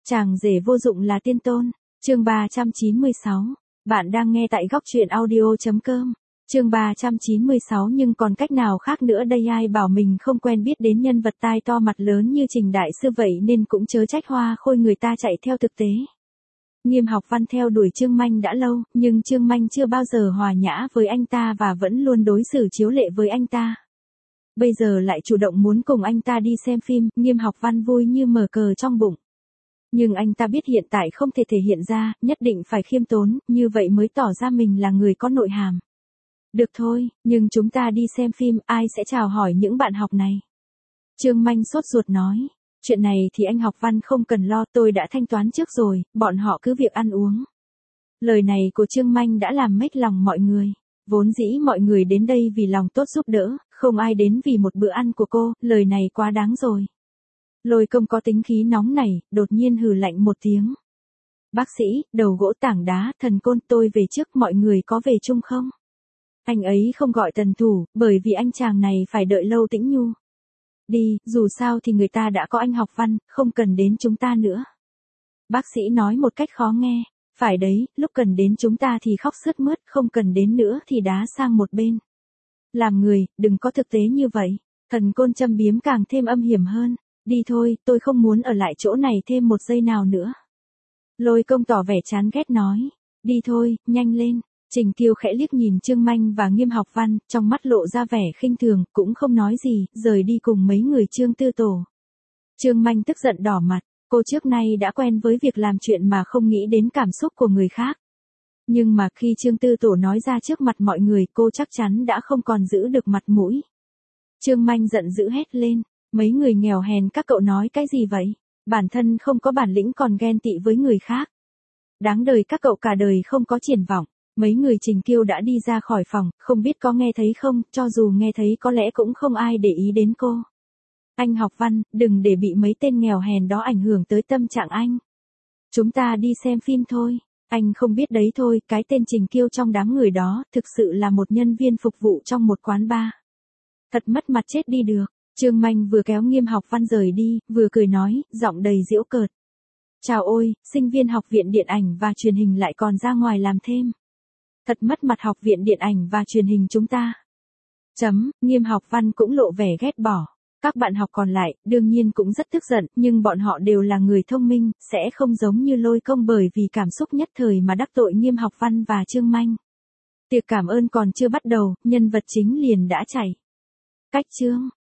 Chàng rể vô dụng là tiên tôn. Chương 396. Bạn đang nghe tại góc truyện audio.com. Chương 396 nhưng còn cách nào khác nữa đây, ai bảo mình không quen biết đến nhân vật tai to mặt lớn như Trình Đại Sư vậy nên cũng chớ trách Hoa Khôi người ta chạy theo thực tế. Nghiêm Học Văn theo đuổi Trương Manh đã lâu, nhưng Trương Manh chưa bao giờ hòa nhã với anh ta và vẫn luôn đối xử chiếu lệ với anh ta. Bây giờ lại chủ động muốn cùng anh ta đi xem phim, Nghiêm Học Văn vui như mở cờ trong bụng. Nhưng anh ta biết hiện tại không thể thể hiện ra, nhất định phải khiêm tốn, như vậy mới tỏ ra mình là người có nội hàm. Được thôi, nhưng chúng ta đi xem phim, ai sẽ chào hỏi những bạn học này? Trương Manh sốt ruột nói. Chuyện này thì anh Học Văn không cần lo, tôi đã thanh toán trước rồi, bọn họ cứ việc ăn uống. Lời này của Trương Manh đã làm mếch lòng mọi người. Vốn dĩ mọi người đến đây vì lòng tốt giúp đỡ, không ai đến vì một bữa ăn của cô, lời này quá đáng rồi. Lôi Công có tính khí nóng nảy, đột nhiên hừ lạnh một tiếng. Bác sĩ, đầu gỗ tảng đá, Thần Côn, tôi về trước, mọi người có về chung không? Anh ấy không gọi Tần Thủ, bởi vì anh chàng này phải đợi lâu Tĩnh Nhu. Đi, dù sao thì người ta đã có anh Học Văn, không cần đến chúng ta nữa. Bác sĩ nói một cách khó nghe. Phải đấy, lúc cần đến chúng ta thì khóc sướt mướt, không cần đến nữa thì đá sang một bên. Làm người, đừng có thực tế như vậy. Thần Côn châm biếm càng thêm âm hiểm hơn. Đi thôi, tôi không muốn ở lại chỗ này thêm một giây nào nữa. Lôi Công tỏ vẻ chán ghét nói. Đi thôi, nhanh lên. Trình Kiêu khẽ liếc nhìn Trương Manh và Nghiêm Học Văn, trong mắt lộ ra vẻ khinh thường, cũng không nói gì, rời đi cùng mấy người Trương Tư Tổ. Trương Manh tức giận đỏ mặt, cô trước nay đã quen với việc làm chuyện mà không nghĩ đến cảm xúc của người khác. Nhưng mà khi Trương Tư Tổ nói ra trước mặt mọi người, cô chắc chắn đã không còn giữ được mặt mũi. Trương Manh giận dữ hét lên, mấy người nghèo hèn các cậu nói cái gì vậy? Bản thân không có bản lĩnh còn ghen tị với người khác. Đáng đời các cậu cả đời không có triển vọng. Mấy người Trình Kiêu đã đi ra khỏi phòng, không biết có nghe thấy không, cho dù nghe thấy có lẽ cũng không ai để ý đến cô. Anh Học Văn, đừng để bị mấy tên nghèo hèn đó ảnh hưởng tới tâm trạng anh. Chúng ta đi xem phim thôi. Anh không biết đấy thôi, cái tên Trình Kiêu trong đám người đó, thực sự là một nhân viên phục vụ trong một quán bar. Thật mất mặt chết đi được. Trương Manh vừa kéo Nghiêm Học Văn rời đi, vừa cười nói, giọng đầy giễu cợt. Chào ôi, sinh viên học viện điện ảnh và truyền hình lại còn ra ngoài làm thêm. Thật mất mặt học viện điện ảnh và truyền hình chúng ta. Nghiêm Học Văn cũng lộ vẻ ghét bỏ. Các bạn học còn lại, đương nhiên cũng rất tức giận, nhưng bọn họ đều là người thông minh, sẽ không giống như Lôi Công bởi vì cảm xúc nhất thời mà đắc tội Nghiêm Học Văn và Trương Manh. Tiệc cảm ơn còn chưa bắt đầu, nhân vật chính liền đã chạy. Cách chương.